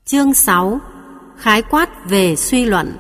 Chương 6. Khái quát về suy luận.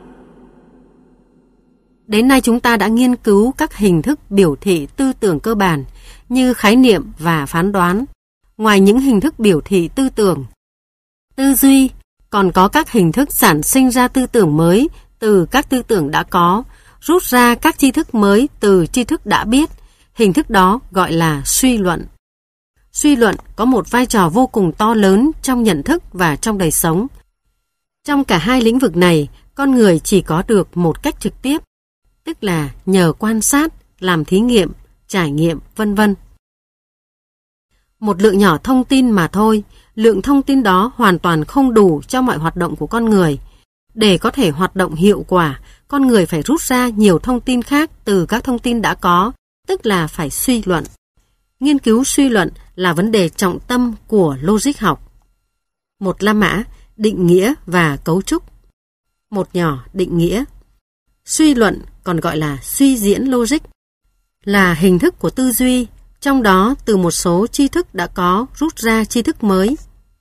Đến nay chúng ta đã nghiên cứu các hình thức biểu thị tư tưởng cơ bản như khái niệm và phán đoán. Ngoài những hình thức biểu thị tư tưởng, tư duy, còn có các hình thức sản sinh ra tư tưởng mới từ các tư tưởng đã có, rút ra các tri thức mới từ tri thức đã biết. Hình thức đó gọi là suy luận. Suy luận có một vai trò vô cùng to lớn trong nhận thức và trong đời sống. Trong cả hai lĩnh vực này, con người chỉ có được một cách trực tiếp, tức là nhờ quan sát, làm thí nghiệm, trải nghiệm, vân vân. Một lượng nhỏ thông tin mà thôi, lượng thông tin đó hoàn toàn không đủ cho mọi hoạt động của con người. Để có thể hoạt động hiệu quả, con người phải rút ra nhiều thông tin khác từ các thông tin đã có, tức là phải suy luận. Nghiên cứu suy luận là vấn đề trọng tâm của logic học. Một la mã, định nghĩa và cấu trúc. Một nhỏ, định nghĩa. Suy luận còn gọi là suy diễn logic, là hình thức của tư duy, trong đó từ một số tri thức đã có rút ra tri thức mới.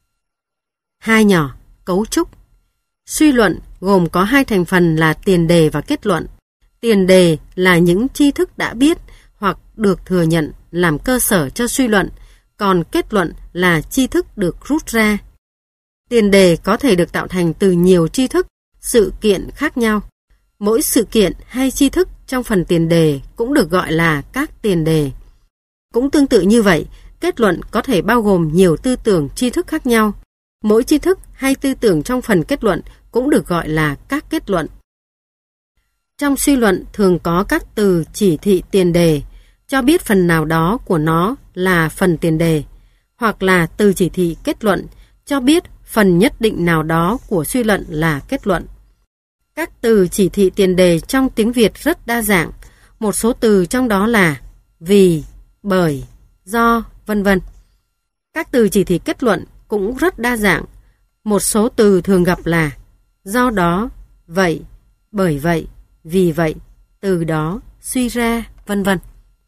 Hai nhỏ, cấu trúc. Suy luận gồm có hai thành phần là tiền đề và kết luận. Tiền đề là những tri thức đã biết hoặc được thừa nhận làm cơ sở cho suy luận, còn kết luận là tri thức được rút ra. Tiền đề có thể được tạo thành từ nhiều tri thức, sự kiện khác nhau. Mỗi sự kiện hay tri thức trong phần tiền đề cũng được gọi là các tiền đề. Cũng tương tự như vậy, kết luận có thể bao gồm nhiều tư tưởng tri thức khác nhau. Mỗi tri thức hay tư tưởng trong phần kết luận cũng được gọi là các kết luận. Trong suy luận thường có các từ chỉ thị tiền đề, cho biết phần nào đó của nó là phần tiền đề, hoặc là từ chỉ thị kết luận, cho biết phần nhất định nào đó của suy luận là kết luận. Các từ chỉ thị tiền đề trong tiếng Việt rất đa dạng, một số từ trong đó là vì, bởi, do, vân vân. Các từ chỉ thị kết luận cũng rất đa dạng, một số từ thường gặp là do đó, vậy, bởi vậy, vì vậy, từ đó, suy ra, vân vân.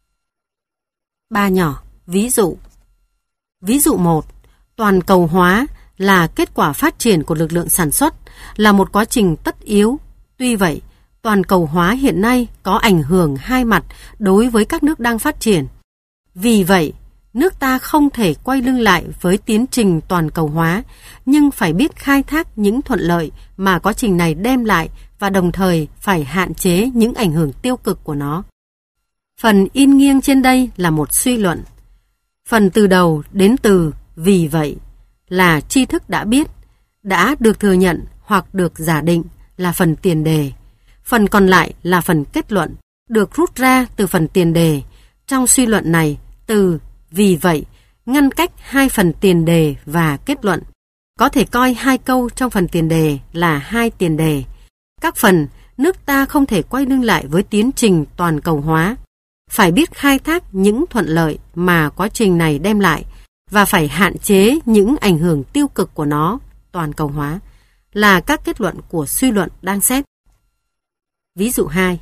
Ba nhỏ, ví dụ. Ví dụ 1. Toàn cầu hóa là kết quả phát triển của lực lượng sản xuất, là một quá trình tất yếu. Tuy vậy, toàn cầu hóa hiện nay có ảnh hưởng hai mặt đối với các nước đang phát triển. Vì vậy, nước ta không thể quay lưng lại với tiến trình toàn cầu hóa, nhưng phải biết khai thác những thuận lợi mà quá trình này đem lại và đồng thời phải hạn chế những ảnh hưởng tiêu cực của nó. Phần in nghiêng trên đây là một suy luận. Phần từ đầu đến từ vì vậy là tri thức đã biết, đã được thừa nhận hoặc được giả định là phần tiền đề. Phần còn lại là phần kết luận, được rút ra từ phần tiền đề. Trong suy luận này, từ vì vậy ngăn cách hai phần tiền đề và kết luận. Có thể coi hai câu trong phần tiền đề là hai tiền đề. Các phần nước ta không thể quay lưng lại với tiến trình toàn cầu hóa. Phải biết khai thác những thuận lợi mà quá trình này đem lại và phải hạn chế những ảnh hưởng tiêu cực của nó, toàn cầu hóa, là các kết luận của suy luận đang xét. Ví dụ 2.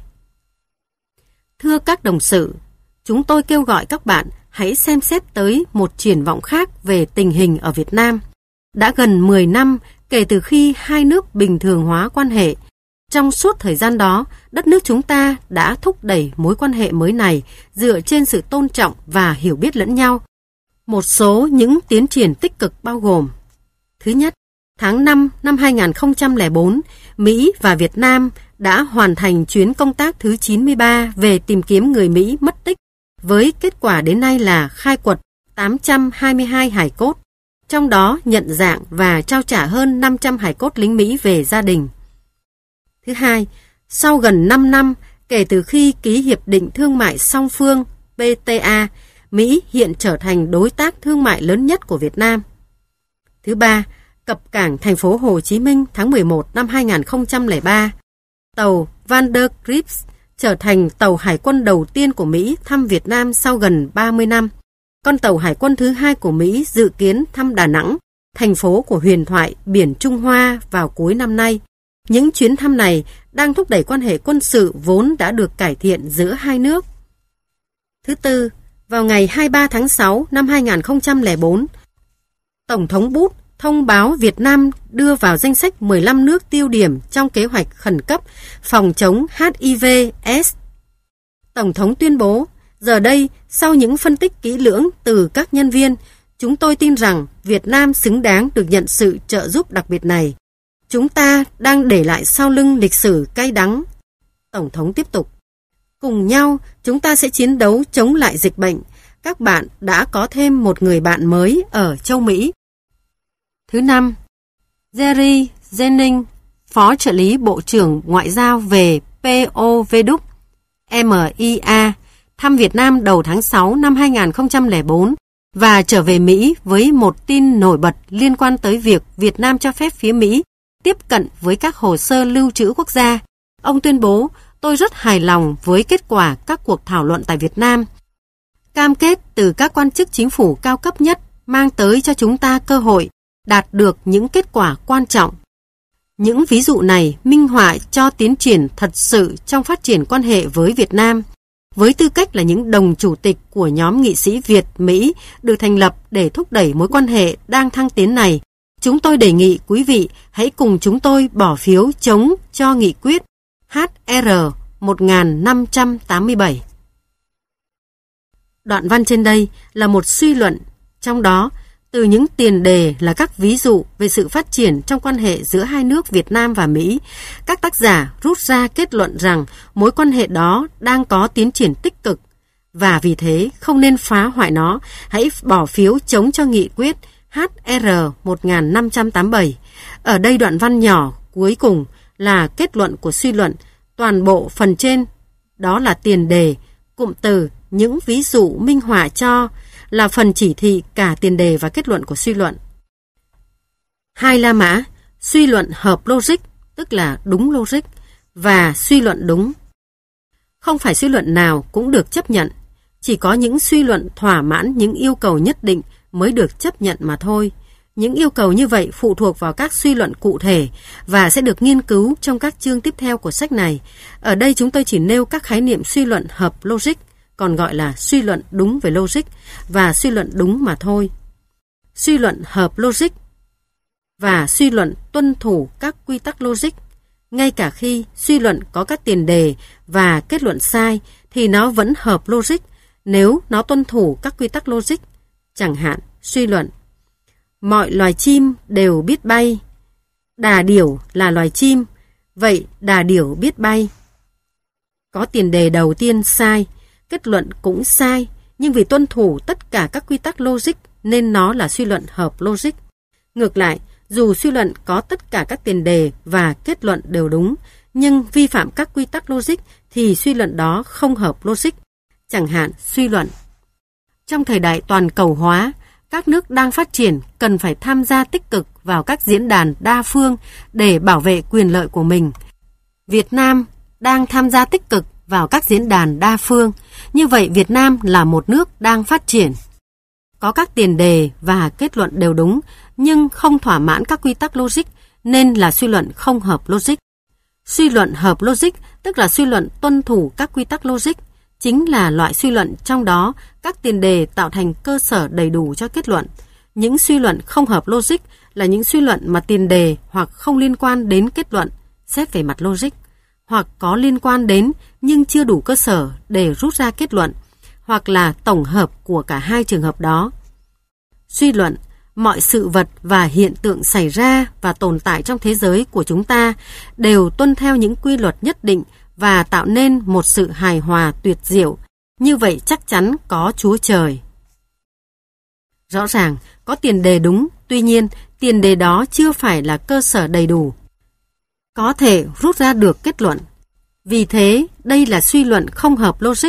Thưa các đồng sự, chúng tôi kêu gọi các bạn hãy xem xét tới một triển vọng khác về tình hình ở Việt Nam. Đã gần 10 năm kể từ khi hai nước bình thường hóa quan hệ. Trong suốt thời gian đó, đất nước chúng ta đã thúc đẩy mối quan hệ mới này dựa trên sự tôn trọng và hiểu biết lẫn nhau. Một số những tiến triển tích cực bao gồm: thứ nhất, tháng 5 năm 2004, Mỹ và Việt Nam đã hoàn thành chuyến công tác thứ 93 về tìm kiếm người Mỹ mất tích, với kết quả đến nay là khai quật 822 hài cốt, trong đó nhận dạng và trao trả hơn 500 hài cốt lính Mỹ về gia đình. Thứ hai, sau gần 5 năm kể từ khi ký Hiệp định Thương mại Song phương PTA, Mỹ hiện trở thành đối tác thương mại lớn nhất của Việt Nam. Thứ ba, cập cảng thành phố Hồ Chí Minh tháng 11 năm 2003, tàu Vandergrips trở thành tàu hải quân đầu tiên của Mỹ thăm Việt Nam sau gần 30 năm. Con tàu hải quân thứ hai của Mỹ dự kiến thăm Đà Nẵng, thành phố của huyền thoại biển Trung Hoa vào cuối năm nay. Những chuyến thăm này đang thúc đẩy quan hệ quân sự vốn đã được cải thiện giữa hai nước. Thứ tư, vào ngày 23 tháng 6 năm 2004, Tổng thống Bush thông báo Việt Nam đưa vào danh sách 15 nước tiêu điểm trong kế hoạch khẩn cấp phòng chống HIV/AIDS. Tổng thống tuyên bố, giờ đây, sau những phân tích kỹ lưỡng từ các nhân viên, chúng tôi tin rằng Việt Nam xứng đáng được nhận sự trợ giúp đặc biệt này. Chúng ta đang để lại sau lưng lịch sử cay đắng. Tổng thống tiếp tục. Cùng nhau, chúng ta sẽ chiến đấu chống lại dịch bệnh. Các bạn đã có thêm một người bạn mới ở châu Mỹ. Thứ năm, Jerry Jennings, Phó trợ lý Bộ trưởng Ngoại giao về POVDUC-MIA, thăm Việt Nam đầu tháng 6 năm 2004 và trở về Mỹ với một tin nổi bật liên quan tới việc Việt Nam cho phép phía Mỹ tiếp cận với các hồ sơ lưu trữ quốc gia. Ông tuyên bố, tôi rất hài lòng với kết quả các cuộc thảo luận tại Việt Nam. Cam kết từ các quan chức chính phủ cao cấp nhất mang tới cho chúng ta cơ hội đạt được những kết quả quan trọng. Những ví dụ này minh họa cho tiến triển thật sự trong phát triển quan hệ với Việt Nam. Với tư cách là những đồng chủ tịch của nhóm nghị sĩ Việt-Mỹ được thành lập để thúc đẩy mối quan hệ đang thăng tiến này, chúng tôi đề nghị quý vị hãy cùng chúng tôi bỏ phiếu chống cho nghị quyết HR 1587. Đoạn văn trên đây là một suy luận, trong đó từ những tiền đề là các ví dụ về sự phát triển trong quan hệ giữa hai nước Việt Nam và Mỹ, các tác giả rút ra kết luận rằng mối quan hệ đó đang có tiến triển tích cực và vì thế không nên phá hoại nó. Hãy bỏ phiếu chống cho nghị quyết HR 1587. Ở đây đoạn văn nhỏ cuối cùng là kết luận của suy luận, toàn bộ phần trên đó là tiền đề, cụm từ, những ví dụ minh họa cho là phần chỉ thị cả tiền đề và kết luận của suy luận. 2 La Mã, suy luận hợp logic, tức là đúng logic, và suy luận đúng. Không phải suy luận nào cũng được chấp nhận, chỉ có những suy luận thỏa mãn những yêu cầu nhất định mới được chấp nhận mà thôi. Những yêu cầu như vậy phụ thuộc vào các suy luận cụ thể và sẽ được nghiên cứu trong các chương tiếp theo của sách này. Ở đây chúng tôi chỉ nêu các khái niệm suy luận hợp logic, còn gọi là suy luận đúng về logic và suy luận đúng mà thôi. Suy luận hợp logic và suy luận tuân thủ các quy tắc logic. Ngay cả khi suy luận có các tiền đề và kết luận sai thì nó vẫn hợp logic nếu nó tuân thủ các quy tắc logic. Chẳng hạn, suy luận mọi loài chim đều biết bay. Đà điểu là loài chim, vậy đà điểu biết bay. Có tiền đề đầu tiên sai, kết luận cũng sai, nhưng vì tuân thủ tất cả các quy tắc logic nên nó là suy luận hợp logic. Ngược lại, dù suy luận có tất cả các tiền đề và kết luận đều đúng, nhưng vi phạm các quy tắc logic thì suy luận đó không hợp logic. Chẳng hạn, suy luận trong thời đại toàn cầu hóa, các nước đang phát triển cần phải tham gia tích cực vào các diễn đàn đa phương để bảo vệ quyền lợi của mình. Việt Nam đang tham gia tích cực vào các diễn đàn đa phương. Như vậy, Việt Nam là một nước đang phát triển. Có các tiền đề và kết luận đều đúng, nhưng không thỏa mãn các quy tắc logic, nên là suy luận không hợp logic. Suy luận hợp logic, tức là suy luận tuân thủ các quy tắc logic, chính là loại suy luận trong đó các tiền đề tạo thành cơ sở đầy đủ cho kết luận. Những suy luận không hợp logic là những suy luận mà tiền đề hoặc không liên quan đến kết luận, xét về mặt logic, hoặc có liên quan đến nhưng chưa đủ cơ sở để rút ra kết luận, hoặc là tổng hợp của cả hai trường hợp đó. Suy luận, mọi sự vật và hiện tượng xảy ra và tồn tại trong thế giới của chúng ta đều tuân theo những quy luật nhất định và tạo nên một sự hài hòa tuyệt diệu. Như vậy chắc chắn có Chúa Trời. Rõ ràng, có tiền đề đúng, tuy nhiên tiền đề đó chưa phải là cơ sở đầy đủ có thể rút ra được kết luận. Vì thế, đây là suy luận không hợp logic.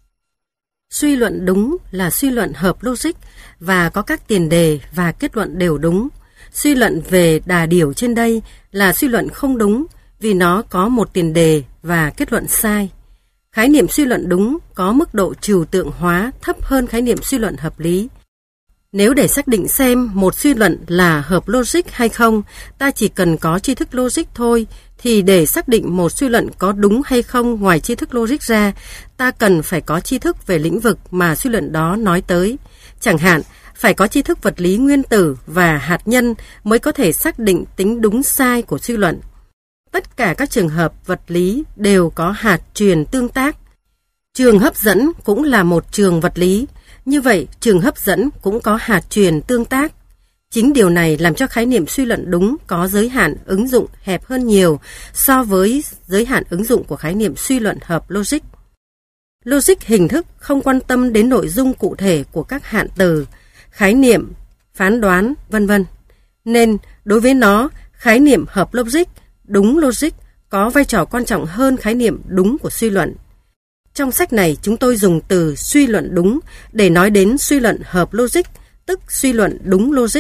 Suy luận đúng là suy luận hợp logic và có các tiền đề và kết luận đều đúng. Suy luận về đà điểu trên đây là suy luận không đúng vì nó có một tiền đề và kết luận sai. Khái niệm suy luận đúng có mức độ trừu tượng hóa thấp hơn khái niệm suy luận hợp lý. Nếu để xác định xem một suy luận là hợp logic hay không, ta chỉ cần có tri thức logic thôi, thì để xác định một suy luận có đúng hay không ngoài tri thức logic ra, ta cần phải có tri thức về lĩnh vực mà suy luận đó nói tới. Chẳng hạn, phải có tri thức vật lý nguyên tử và hạt nhân mới có thể xác định tính đúng sai của suy luận. Tất cả các trường hợp vật lý đều có hạt truyền tương tác. Trường hấp dẫn cũng là một trường vật lý, như vậy trường hấp dẫn cũng có hạt truyền tương tác. Chính điều này làm cho khái niệm suy luận đúng có giới hạn ứng dụng hẹp hơn nhiều so với giới hạn ứng dụng của khái niệm suy luận hợp logic. Logic hình thức không quan tâm đến nội dung cụ thể của các hạn từ, khái niệm, phán đoán, vân vân. Nên, đối với nó, khái niệm hợp logic, đúng logic có vai trò quan trọng hơn khái niệm đúng của suy luận. Trong sách này, chúng tôi dùng từ suy luận đúng để nói đến suy luận hợp logic, tức suy luận đúng logic.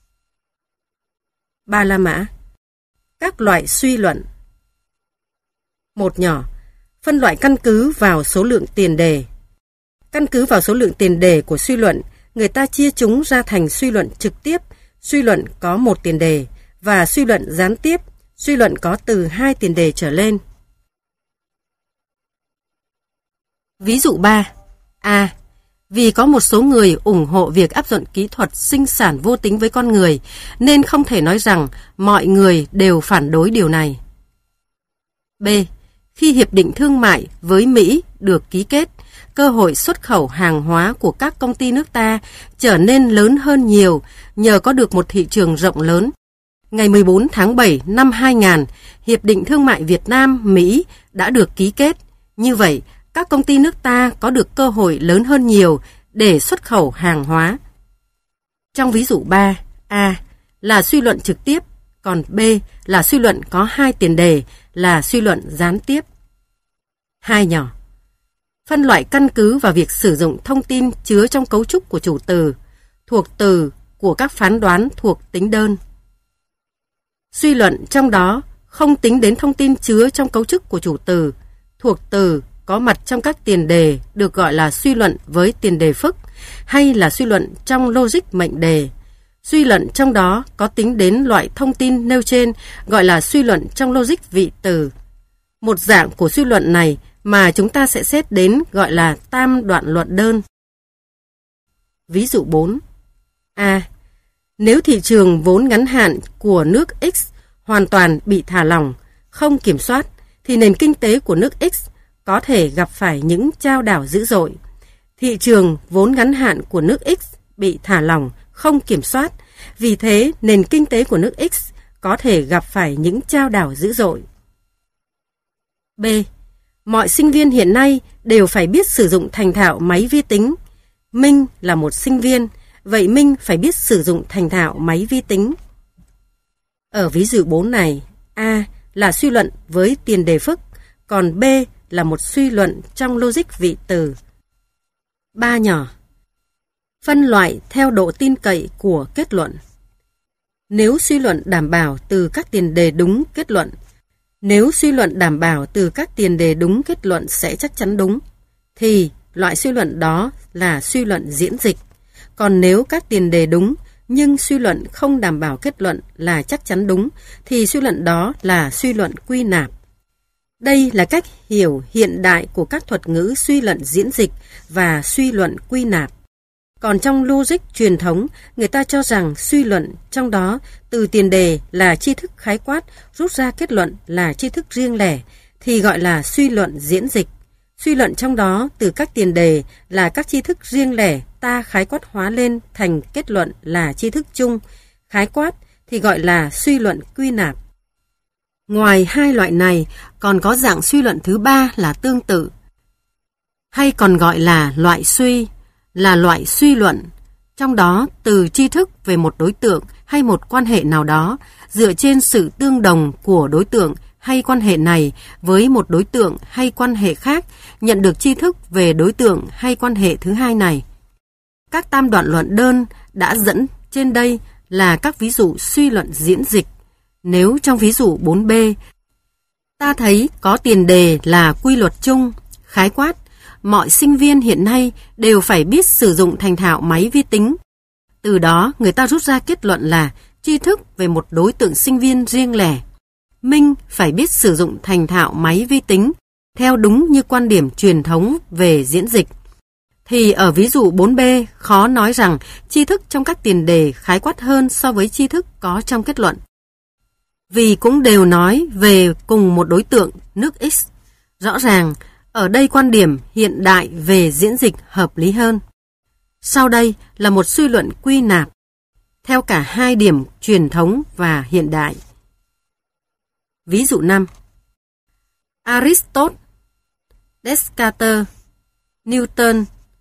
Ba la mã. Các loại suy luận. Một nhỏ. Phân loại căn cứ vào số lượng tiền đề. Căn cứ vào số lượng tiền đề của suy luận, người ta chia chúng ra thành suy luận trực tiếp, suy luận có một tiền đề, và suy luận gián tiếp, suy luận có từ 2 tiền đề trở lên. Ví dụ 3. A. Vì có một số người ủng hộ việc áp dụng kỹ thuật sinh sản vô tính với con người, nên không thể nói rằng mọi người đều phản đối điều này. B. Khi Hiệp định Thương mại với Mỹ được ký kết, cơ hội xuất khẩu hàng hóa của các công ty nước ta trở nên lớn hơn nhiều nhờ có được một thị trường rộng lớn. Ngày 14 tháng 7 năm 2000, Hiệp định Thương mại Việt Nam-Mỹ đã được ký kết. Như vậy, các công ty nước ta có được cơ hội lớn hơn nhiều để xuất khẩu hàng hóa. Trong ví dụ 3, A là suy luận trực tiếp, còn B là suy luận có 2 tiền đề là suy luận gián tiếp. 2 nhỏ. Phân loại căn cứ vào việc sử dụng thông tin chứa trong cấu trúc của chủ từ, thuộc từ của các phán đoán thuộc tính đơn. Suy luận trong đó không tính đến thông tin chứa trong cấu trúc của chủ từ, thuộc từ có mặt trong các tiền đề được gọi là suy luận với tiền đề phức, hay là suy luận trong logic mệnh đề. Suy luận trong đó có tính đến loại thông tin nêu trên gọi là suy luận trong logic vị từ. Một dạng của suy luận này mà chúng ta sẽ xét đến gọi là tam đoạn luận đơn. Ví dụ 4. A. Nếu thị trường vốn ngắn hạn của nước X hoàn toàn bị thả lỏng, không kiểm soát, thì nền kinh tế của nước X có thể gặp phải những chao đảo dữ dội. Thị trường vốn ngắn hạn của nước X bị thả lỏng, không kiểm soát, vì thế nền kinh tế của nước X có thể gặp phải những chao đảo dữ dội. B. Mọi sinh viên hiện nay đều phải biết sử dụng thành thạo máy vi tính. Minh là một sinh viên, vậy Minh phải biết sử dụng thành thạo máy vi tính. Ở ví dụ 4 này, A là suy luận với tiền đề phức, còn B là một suy luận trong logic vị từ. 3 nhỏ. Phân loại theo độ tin cậy của kết luận. Nếu suy luận đảm bảo từ các tiền đề đúng kết luận, nếu suy luận đảm bảo từ các tiền đề đúng kết luận sẽ chắc chắn đúng, thì loại suy luận đó là suy luận diễn dịch. Còn nếu các tiền đề đúng, nhưng suy luận không đảm bảo kết luận là chắc chắn đúng, thì suy luận đó là suy luận quy nạp. Đây là cách hiểu hiện đại của các thuật ngữ suy luận diễn dịch và suy luận quy nạp. Còn trong logic truyền thống, người ta cho rằng suy luận trong đó từ tiền đề là tri thức khái quát rút ra kết luận là tri thức riêng lẻ thì gọi là suy luận diễn dịch. Suy luận trong đó từ các tiền đề là các tri thức riêng lẻ ta khái quát hóa lên thành kết luận là tri thức chung, khái quát thì gọi là suy luận quy nạp. Ngoài hai loại này, còn có dạng suy luận thứ 3 là tương tự, hay còn gọi là loại suy, là loại suy luận. Trong đó, từ tri thức về một đối tượng hay một quan hệ nào đó, dựa trên sự tương đồng của đối tượng hay quan hệ này với một đối tượng hay quan hệ khác, nhận được tri thức về đối tượng hay quan hệ thứ hai này. Các tam đoạn luận đơn đã dẫn trên đây là các ví dụ suy luận diễn dịch. Nếu trong ví dụ 4B, ta thấy có tiền đề là quy luật chung, khái quát, mọi sinh viên hiện nay đều phải biết sử dụng thành thạo máy vi tính. Từ đó người ta rút ra kết luận là tri thức về một đối tượng sinh viên riêng lẻ. Minh phải biết sử dụng thành thạo máy vi tính, theo đúng như quan điểm truyền thống về diễn dịch. thì ở ví dụ 4B khó nói rằng tri thức trong các tiền đề khái quát hơn so với tri thức có trong kết luận. Vì cũng đều nói về cùng một đối tượng nước X. Rõ ràng, ở đây quan điểm hiện đại về diễn dịch hợp lý hơn. Sau đây là một suy luận quy nạp, theo cả hai điểm truyền thống và hiện đại. Ví dụ 5. Aristotle, Descartes, Newton,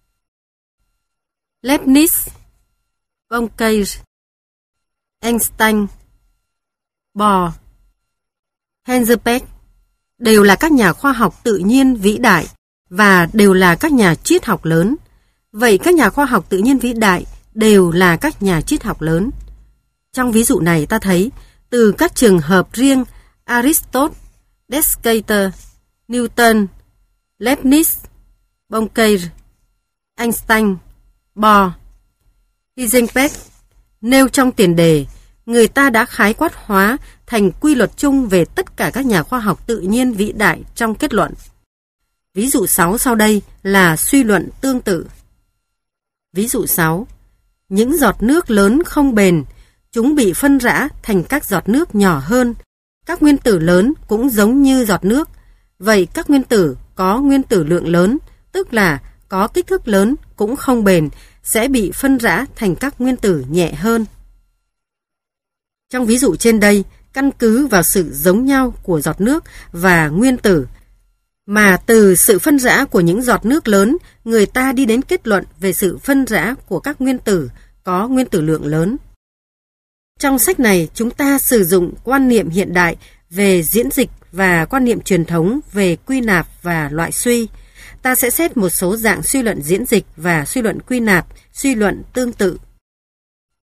Leibniz, Poincare, Einstein, Bohr, Heisenberg đều là các nhà khoa học tự nhiên vĩ đại và đều là các nhà triết học lớn. Vậy các nhà khoa học tự nhiên vĩ đại đều là các nhà triết học lớn. Trong ví dụ này ta thấy, từ các trường hợp riêng Aristotle, Descartes, Newton, Leibniz, Poincare, Einstein, Bohr, Heisenberg nêu trong tiền đề, người ta đã khái quát hóa thành quy luật chung về tất cả các nhà khoa học tự nhiên vĩ đại trong kết luận. Ví dụ 6 sau đây là suy luận tương tự. Ví dụ 6. Những giọt nước lớn không bền, chúng bị phân rã thành các giọt nước nhỏ hơn. Các nguyên tử lớn cũng giống như giọt nước. Vậy các nguyên tử có nguyên tử lượng lớn, tức là có kích thước lớn cũng không bền, sẽ bị phân rã thành các nguyên tử nhẹ hơn. Trong ví dụ trên đây, căn cứ vào sự giống nhau của giọt nước và nguyên tử, mà từ sự phân rã của những giọt nước lớn, người ta đi đến kết luận về sự phân rã của các nguyên tử có nguyên tử lượng lớn. Trong sách này, chúng ta sử dụng quan niệm hiện đại về diễn dịch và quan niệm truyền thống về quy nạp và loại suy. Ta sẽ xét một số dạng suy luận diễn dịch và suy luận quy nạp, suy luận tương tự.